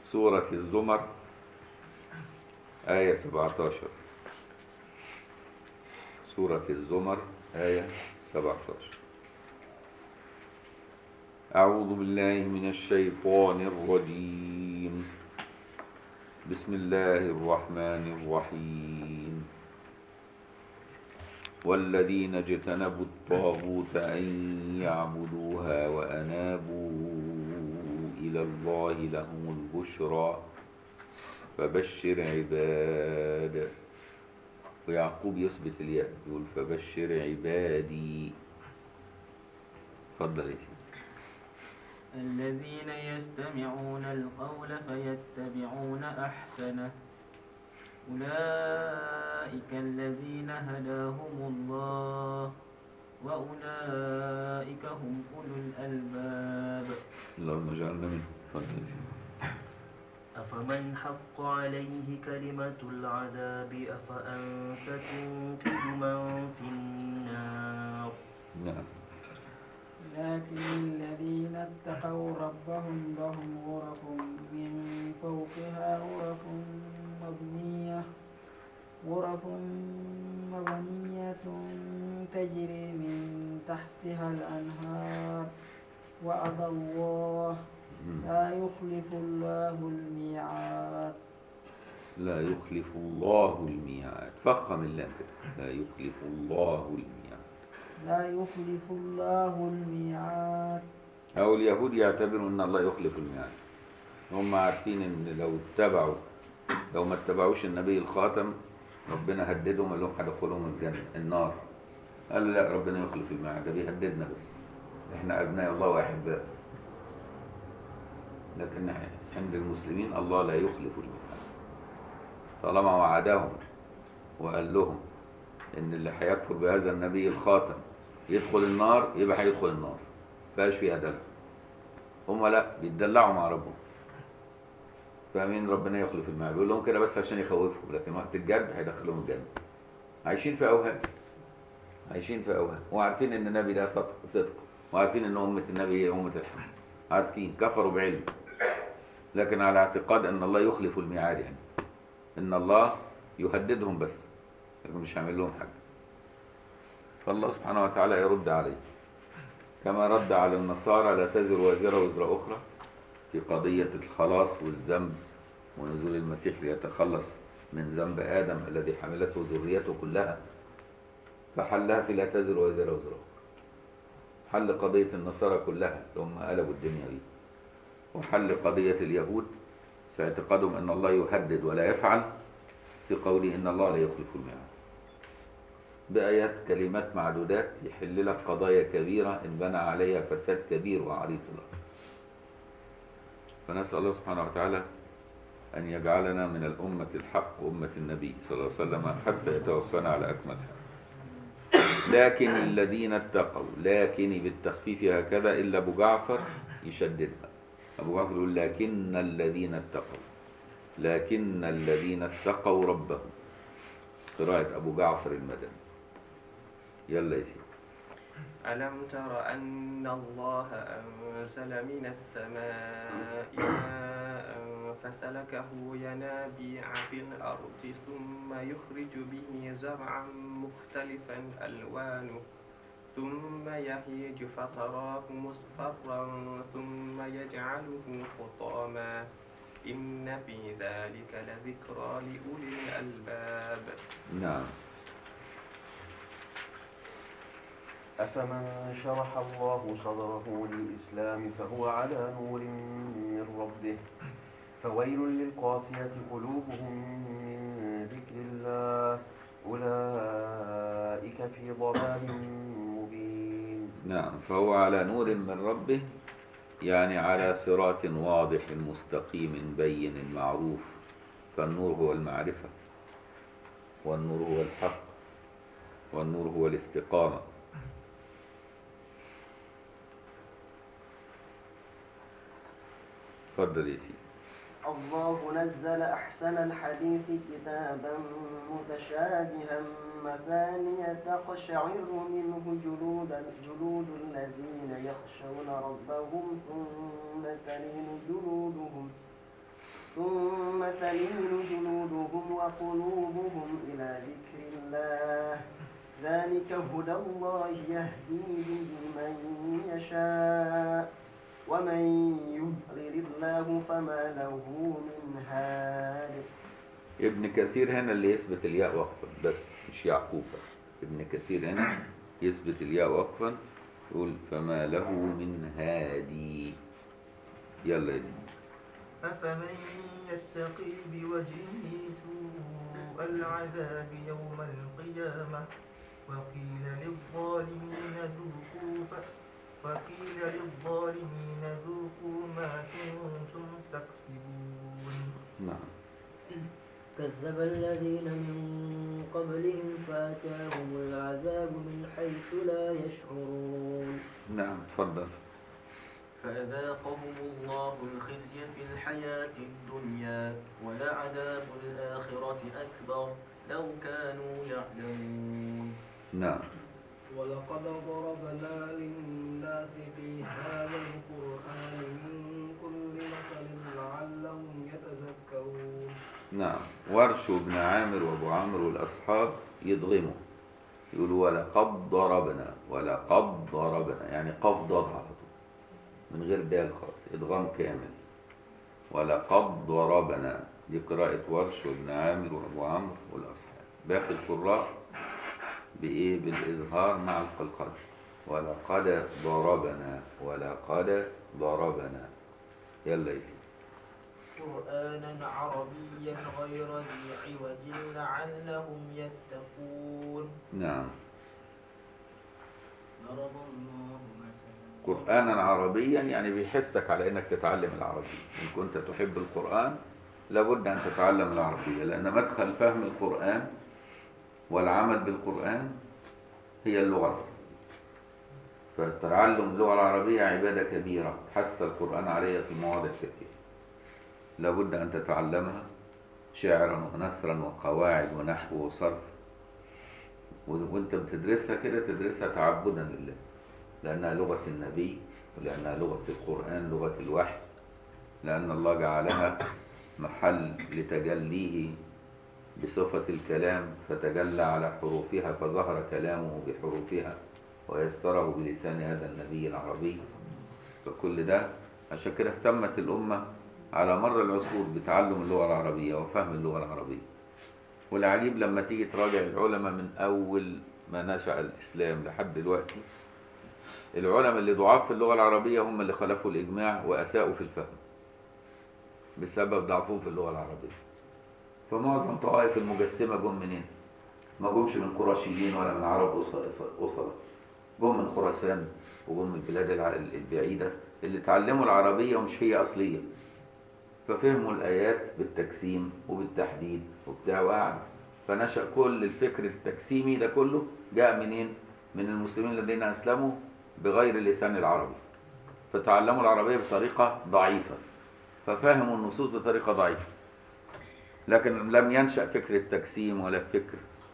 سورة الزمر آية 17. سورة الزمر آية 17. أعوذ بالله من الشيطان الرجيم. بسم الله الرحمن الرحيم. والذين اجتنبوا الطاغوت أن يعبدوها وأنابوا إلى الله لهم البشرى فبشر عباد. ويعقوب يثبت الياء يقول فبشر عبادي. اتفضل يا سيدي. الذين يستمعون القول فيتبعون أحسنه أولئك الذين هداهم الله وأولئك هم أولو الألباب. اللهم اجعلنا منهم. اتفضل يا سيدي. أفمن حق عليه كلمة العذاب أفأنت تنقذ من في النار. نعم. لكن الذين اتقوا ربهم لهم غرف من فوقها غرف مبنية تجري من تحتها الأنهار وعد الله لا يخلف الله الميعاد. لا يخلف الله الميعاد. فخم اللام كده. لا يخلف الله الميعاد. لا يخلف الله الميعاد. أو اليهود يعتبروا أن الله يخلف الميعاد. هم عارفين أن لو ما اتبعوش النبي الخاتم ربنا هددهم قال لهم هدخلهم الجنة النار. قالوا لا، ربنا يخلف الميعاد، ده بيهددنا بس، احنا أبناء الله وأحباء. لكن عند المسلمين الله لا يخلف الميعاد. طالما وعدهم وقال لهم ان اللي هيكفر بهذا النبي الخاتم يدخل النار، يبقى هيدخل النار، فاش فيها دلع. هم لا، بيتدلعوا مع ربهم، فاهمين ربنا يخلف الميعاد. بيقول لهم كده بس عشان يخوفهم، لكن وقت الجد هيدخلهم الجنه. عايشين في اوهام، وعارفين ان النبي ده صدق، وعارفين ان امه النبي هي امه الحق، عارفين، كفروا بعلم، لكن على اعتقاد ان الله يخلف الميعاد، يعني ان الله يهددهم بس، لكن مش هيعمل لهم حاجه. فالله سبحانه وتعالى يرد عليه كما رد على النصارى لا تزر وازرة وزر أخرى في قضية الخلاص والذنب ونزول المسيح ليتخلص من ذنب آدم الذي حملته ذريته كلها، فحلها في لا تزر وازرة وزر أخرى. حل قضية النصارى كلها اللي هم قلبوا الدنيا دي، وحل قضية اليهود في اعتقادهم أن الله يهدد ولا يفعل في قوله إن الله لا يخلف الميعاد، بآيات كلمات معدودات يحل لك قضايا كبيرة إن بنى عليها فساد كبير وعريض الأرض. فنسأل الله سبحانه وتعالى أن يجعلنا من الأمة الحق، أمة النبي صلى الله عليه وسلم، حتى يتوفانا على أكمل حال. لكن الذين اتقوا، لكن بالتخفيف هكذا، إلا أبو جعفر يشددها. أبو جعفر يقول لكن الذين اتقوا، لكن الذين اتقوا ربهم، قراءة أبو جعفر المدني. يلا يا سيدي. ألم تر أن الله أنزل من السماء ماء فسلكه ينابيع في الأرض ثم يخرج به زرعا مختلفا ألوانه ثم يهيج فتراه مصفرا ثم يجعله حطاما إن في ذلك لذكرى لأولي الألباب. نعم. أفمن شرح الله صدره للإسلام فهو على نور من ربه فويل للقاسية قلوبهم من ذكر الله أولئك في ضلال مبين. نعم، فهو على نور من ربه، يعني على صراط واضح مستقيم بين معروف. فالنور هو المعرفة، والنور هو الحق، والنور هو الاستقامة. تفضل يا سيدي. الله نزل أحسن الحديث كتابا متشابها مثانية تقشعر منه جلود الذين يخشون ربهم ثم تلين جلودهم تلين جلودهم وقلوبهم إلى ذكر الله ذلك هدى الله يهدي به من يشاء ومن يضلل الله فما له من هاد. ابن كثير هنا اللي يثبت الياء وقفا بس، مش يعقوب. ابن كثير هنا يثبت الياء وقفا، يقول فما له من هادي. يلا يا دي. أفمن يتقي بوجهه سوء العذاب يوم القيامة وقيل للظالمين ذوقوا ما كنتم تكسبون. نعم. كذب الذين من قبلهم فأتاهم العذاب من حيث لا يشعرون. نعم تفضل. فأذاقهم الله الخزي في الحياة الدنيا ولعذاب الآخرة أكبر لو كانوا يعلمون. نعم. ولقد ضربنا للناس في هذا القرآن من كل مثل لعلهم يتذكرون. نعم. ورش وابن عامر وابو عمرو والأصحاب يضغموا، يقولوا ولقد ضربنا، ولقد ضربنا، يعني قف ضاد من غير دال خالص، إدغام كامل. ولقد ضربنا، دي قراءة ورش وابن عامر وابو عمرو والأصحاب. باقي القراء بإيه؟ بالإظهار مع القلقلة. ولقد ضربنا، ولقد ضربنا. يلا يا سيدي. قرآنا عربيا غير ذي عوج لعلهم يتقون. نعم. ضرب الله مثلا قرآنا عربيا يعني بيحثك على انك تتعلم العربية. ان كنت تحب القرآن لابد ان تتعلم العربية، لان مدخل فهم القرآن والعمل بالقرآن هي اللغة. فتعلم اللغة العربية عبادة كبيرة حث القرآن عليها في مواضع كثيرة. لابد ان تتعلمها شعرا ونثرا وقواعد ونحو وصرف، وانت بتدرسها كده تدرسها تعبدا لله، لأنها لغة النبي، ولأنها لغة القرآن، لغة الوحي، لأن الله جعلها محل لتجليه بصفة الكلام، فتجلى على حروفها فظهر كلامه بحروفها ويسره بلسان هذا النبي العربي. فكل ده عشان كده اهتمت الأمة على مر العصور بتعلم اللغة العربية وفهم اللغة العربية. والعجيب لما تيجي تراجع العلماء من أول ما نشأ الإسلام لحد دلوقتي، العلماء اللي ضعاف في اللغة العربية هم اللي خالفوا الإجماع وأساءوا في الفهم بسبب ضعفهم في اللغة العربية. فمعظم طوائف المجسمة جم منين؟ ما جمش من قرشيين ولا من عرب أصلا، جم من خراسان وجم من البلاد البعيدة اللي تعلموا العربية ومش هي أصلية، ففهموا الآيات بالتجسيم وبالتحديد وبتاع وقعد. فنشأ كل الفكر التجسيمي ده كله جاء منين؟ من المسلمين الذين أسلموا بغير اللسان العربي، فتعلموا العربية بطريقة ضعيفة، ففهموا النصوص بطريقة ضعيفة. لكن لم ينشأ فكر التجسيم ولا فكر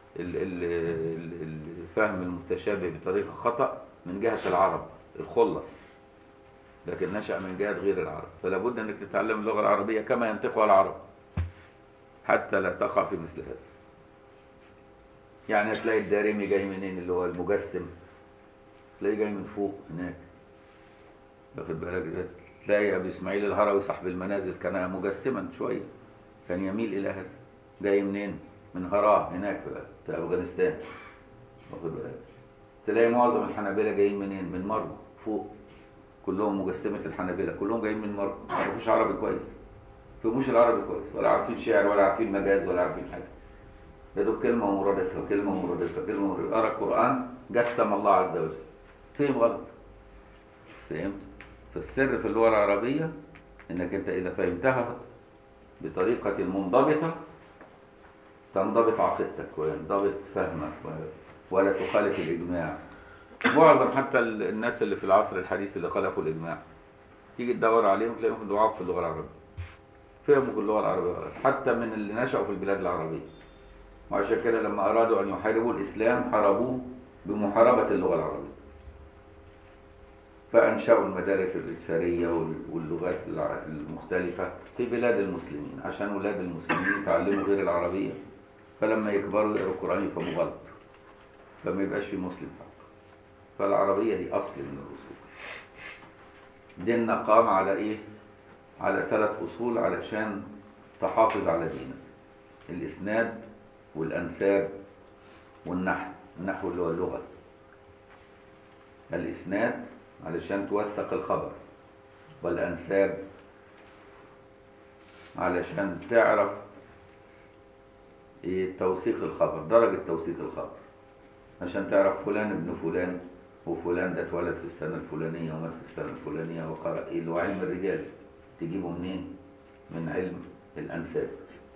الفهم المتشابه بطريقة خطأ من جهة العرب الخلص، لكن نشأ من جهة غير العرب. فلا بد أنك تتعلم اللغة العربية كما ينطقها العرب حتى لا تقع في مثل هذا. يعني هتلاقي الدارمي جاي منين اللي هو المجسم، تلاقيه جاي من فوق هناك، واخد بالك؟ تلاقي ابو اسماعيل الهروي صاحب المنازل كان مجسما شويه، كان يميل الى هذا. جاي منين؟ من هراء هناك في افغانستان، واخد بالك؟ تلاقي معظم الحنابلة جايين منين؟ من مرو فوق، كلهم مجسمة الحنابلة كلهم جايين من مرو، ما يعرفوش عربي كويس، ما يفهموش العربي كويس، ولا عارفين شعر ولا عارفين مجاز ولا عارفين حاجه. ده دول كلمه ومرادفها كلمه ومرادفها كلمه ومرادفها. قرأ القرآن جسم الله عز وجل، فهم غلط. فهمت؟ فالسر في اللغة العربية انك انت اذا فهمتها بطريقة منضبطة تنضبط عقيدتك وينضبط فهمك ولا تخالف الإجماع. معظم حتى الناس اللي في العصر الحديث اللي خالفوا الإجماع تيجي تدور عليهم تلاقيهم ضعاف في اللغة العربية، فهموا اللغة العربية غلط، حتى من اللي نشأوا في البلاد العربية. وعشان كده لما أرادوا أن يحاربوا الإسلام حاربوه بمحاربة اللغة العربية. فأنشأوا المدارس الإسهارية واللغات المختلفة في بلاد المسلمين عشان أولاد المسلمين يتعلموا غير العربية، فلما يكبروا يقروا القرآن يفهموا غلط، فما يبقاش في مسلم حق. فالعربية دي أصل من الأصول. ديننا قام على إيه؟ على 3 أصول علشان تحافظ على دينك: الإسناد والأنساب والنحو. النحو اللي هو اللغة. الإسناد علشان توثق الخبر، والأنساب علشان تعرف إيه توثيق الخبر، درجة توثيق الخبر، عشان تعرف فلان ابن فلان وفلان ده اتولد في السنة الفلانية ومات في السنة الفلانية وقرأ إيه اللي هو علم الرجال. تجيبه منين؟ من علم الأنساب.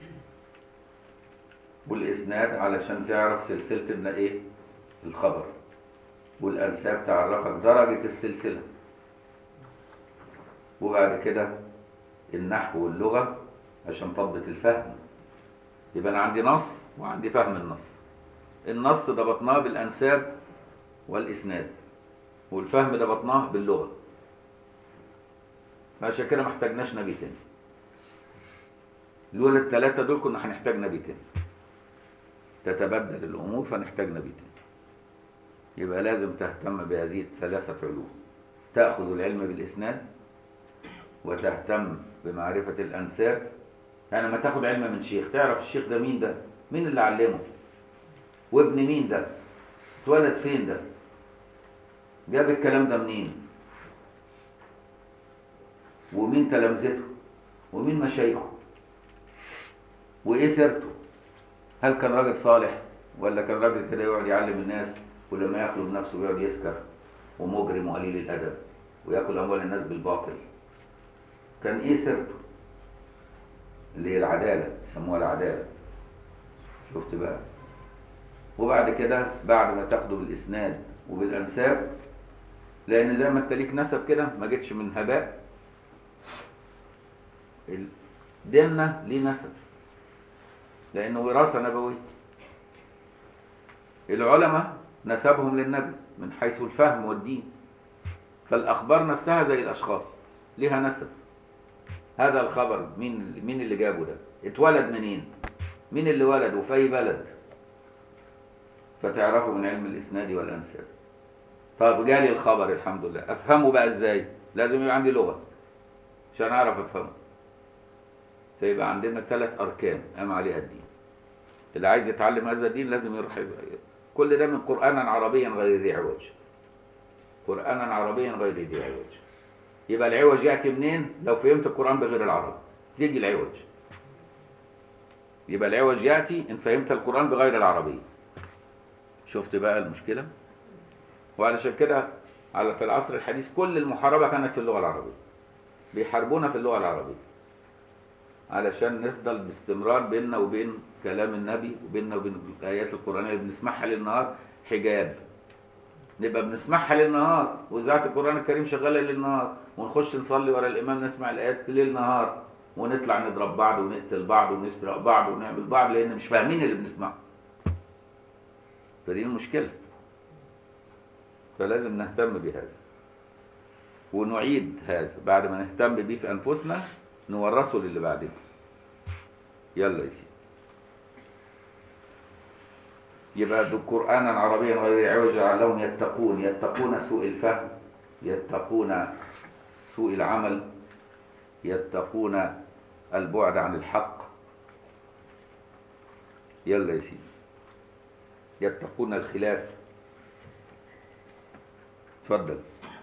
والإسناد علشان تعرف سلسلة إيه الخبر، والأنساب تعرفك درجة السلسلة. وبعد كده النحو واللغة عشان تضبط الفهم. يبقى أنا عندي نص وعندي فهم النص. النص ضبطناه بالأنساب والإسناد، والفهم ضبطناه باللغة. فعشان كده ما احتاجناش نبي تاني. لولا ال3 دول كنا هنحتاج نبي تاني. تتبدل الأمور فنحتاج نبي تاني. يبقى لازم تهتم بهذه ال3 علوم: تأخذ العلم بالإسناد، وتهتم بمعرفة الأنساب. يعني لما تاخد علم من شيخ تعرف الشيخ ده مين، ده مين اللي علمه، وابن مين ده، اتولد فين ده، جاب الكلام ده منين، ومين تلامذته، ومين مشايخه، وايه سيرته. هل كان راجل صالح ولا كان راجل كده يقعد يعلم الناس ولما يخلو بنفسه يقعد يسكر ومجرم وقليل الادب وياكل اموال الناس بالباطل؟ كان ايه سيرته اللي هي العداله، يسموها العداله. شفت بقى؟ وبعد كده بعد ما تاخده بالاسناد وبالانساب، لان زي ما انت ليك نسب كده ما جتش من هباء. ديننا ليه نسب لانه وراثه نبويه. العلماء نسبهم للنبي من حيث الفهم والدين، فالاخبار نفسها زي الاشخاص ليها نسب. هذا الخبر مين اللي جابه ده، اتولد منين، مين اللي ولده وفي اي بلد، فتعرفوا من علم الاسناد والانساب. طب جالي الخبر الحمد لله، افهمه بقى ازاي؟ لازم يبقى عندي لغه عشان اعرف افهمه. فيبقى عندنا 3 اركان قام عليها الدين. اللي عايز يتعلم هذا الدين لازم يروح كل ده من قرانا عربيا غير ذي عوج. قرانا عربيا غير ذي عوج. يبقى العوج ياتي منين؟ لو فهمت القران بغير العربي تيجي العوج. يبقى العوج ياتي ان فهمت القران بغير العربيه. شفت بقى المشكله؟ وعلشان كده في العصر الحديث كل المحاربه كانت في اللغه العربيه. بيحاربونا في اللغه العربيه علشان نفضل باستمرار بيننا وبين كلام النبي وبيننا وبين الآيات القرآنية اللي بنسمعها ليل نهار حجاب. نبقى بنسمعها ليل نهار وإذاعة القرآن الكريم شغالة ليل نهار، ونخش نصلي ورا الإمام نسمع الآيات ليل نهار، ونطلع نضرب بعض ونقتل بعض ونسرق بعض ونعمل بعض لأن مش فاهمين اللي بنسمعه. فدي المشكلة. فلازم نهتم بهذا ونعيد هذا. بعد ما نهتم بيه في أنفسنا نورثه للي بعدين. يلا يا سيدي. يبقى قرانا عربيا غير عوج لعلهم يتقون سوء الفهم، يتقون سوء العمل، يتقون البعد عن الحق. يلا يا سيدي. يتقون الخلاف. اتفضل.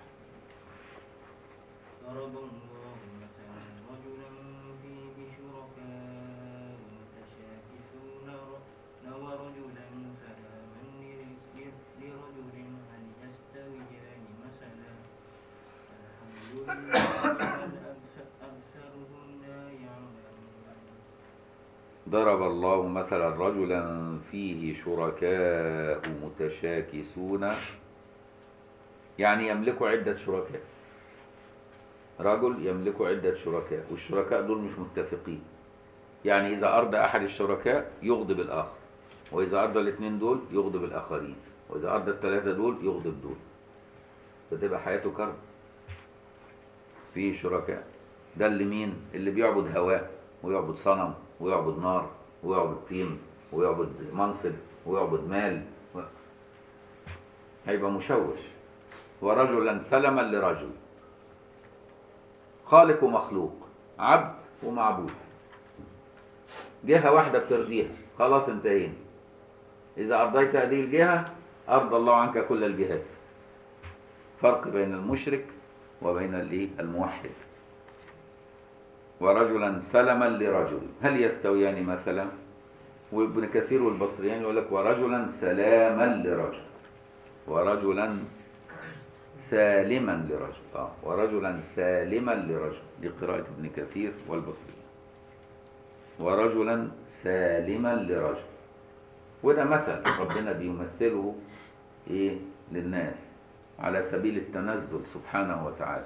ضرب الله مثلا رجلا فيه شركاء متشاكسون ورجلا سلاما لرجل هل يستويان مثلا الحمد لله بل أكثرهم لا يعلمون. ضرب الله مثلا رجلا فيه شركاء متشاكسون، يعني يملكوا عدة شركاء. رجل يملك عدة شركاء والشركاء دول مش متفقين. يعني إذا أرضى أحد الشركاء يغضب الآخر، وإذا أرضى الاثنين دول يغضب الآخرين، وإذا أرضى ال3 دول يغضب دول، فتبقى حياته كرب. فيه شركاء. ده اللي مين؟ اللي بيعبد هواه ويعبد صنم ويعبد نار ويعبد طين ويعبد منصب ويعبد مال هيبقى مشوش. ورجلا سلما لرجل، خالق ومخلوق، عبد ومعبود، جهة واحدة بترضيها، خلاص انتهينا. إذا أرضيت هذه الجهة أرضى الله عنك كل الجهات. فرق بين المشرك وبين الموحد. ورجلا سلما لرجل، هل يستويان مثلا؟ وابن كثير والبصريان يقول لك ورجلا سلاما لرجل، ورجلا سالما لرجل. ورجلا سالما لرجل، دي قراءة ابن كثير والبصري. ورجلا سالما لرجل، وده مثل ربنا بيمثله للناس على سبيل التنزل سبحانه وتعالى.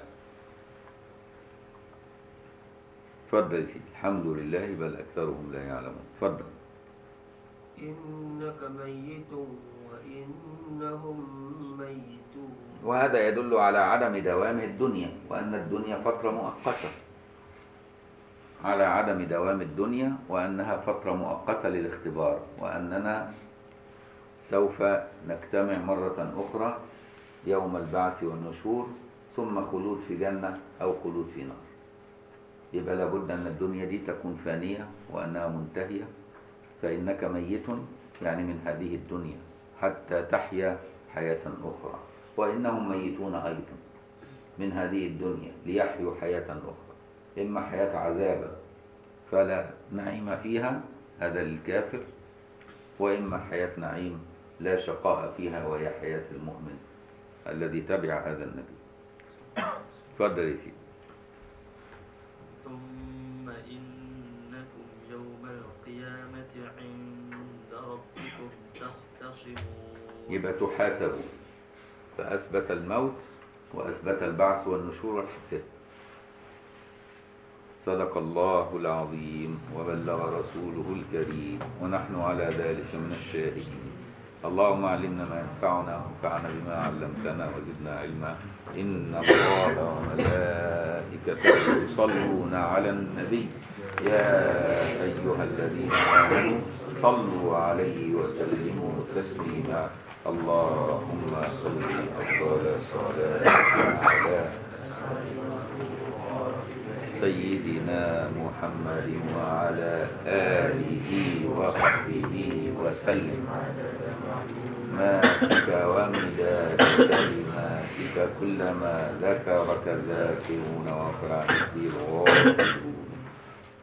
تفضل يا سيدي. الحمد لله بل أكثرهم لا يعلمون. تفضل. إنك ميت وإنهم ميتون. وهذا يدل على عدم دوام الدنيا، وأن الدنيا فترة مؤقتة. على عدم دوام الدنيا وأنها فترة مؤقتة للاختبار، وأننا سوف نجتمع مرة أخرى يوم البعث والنشور، ثم خلود في جنة أو خلود في نار. يبقى لابد أن الدنيا دي تكون فانية وأنها منتهية. فإنك ميت يعني من هذه الدنيا حتى تحيا حياة أخرى، وإنهم ميتون أيضا من هذه الدنيا ليحيوا حياة أخرى، إما حياة عذاب فلا نعيم فيها، هذا للكافر، وإما حياة نعيم لا شقاء فيها، وهي حياة المؤمن الذي تبع هذا النبي. تفضل يا سيدي. ثم إنكم يوم القيامة عند ربكم تختصمون. يبقى تحاسبوا، فأثبت الموت وأثبت البعث والنشور والحساب. صدق الله العظيم وبلغ رسوله الكريم، ونحن على ذلك من الشاهدين. اللهم علمنا ما ينفعنا وانفعنا بما علمتنا وزدنا علما. إن الله وملائكته يصلون على النبي يا أيها الذين آمنوا صلوا عليه وسلموا تسليما. اللهم صل أفضل صلاة على سيدنا محمد وعلى آله وصحبه وسلم. ماتك ومداد كلماتك كلما ذكرك الذاكرون وفرح الغافلون.